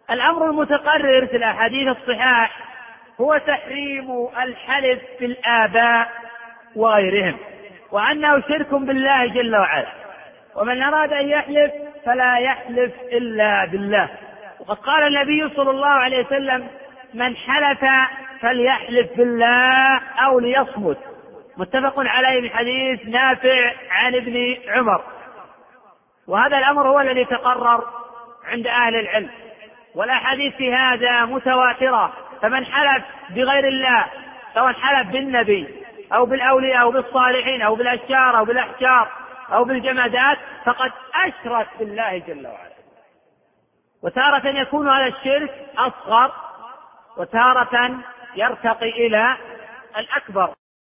الأمر المتقرر في الأحاديث الصحاح هو تحريم الحلف بالآباء وغيرهم، وأنه شرك بالله جل وعلا، ومن أراد أن يحلف فلا يحلف إلا بالله. وقد قال النبي صلى الله عليه وسلم: من حلف فليحلف بالله أو ليصمت، متفق عليه من حديث نافع عن ابن عمر. وهذا الأمر هو الذي تقرر عند أهل العلم، والأحاديث في هذا متواترة، فمن حلف بغير الله سواء حلف بالنبي أو بالأولياء أو بالصالحين أو بالأشجار أو بالأحجار أو بالجمادات فقد أشرك بالله جل وعلا. وتارة يكون هذا الشرك أصغر، وتارة يرتقي إلى الأكبر.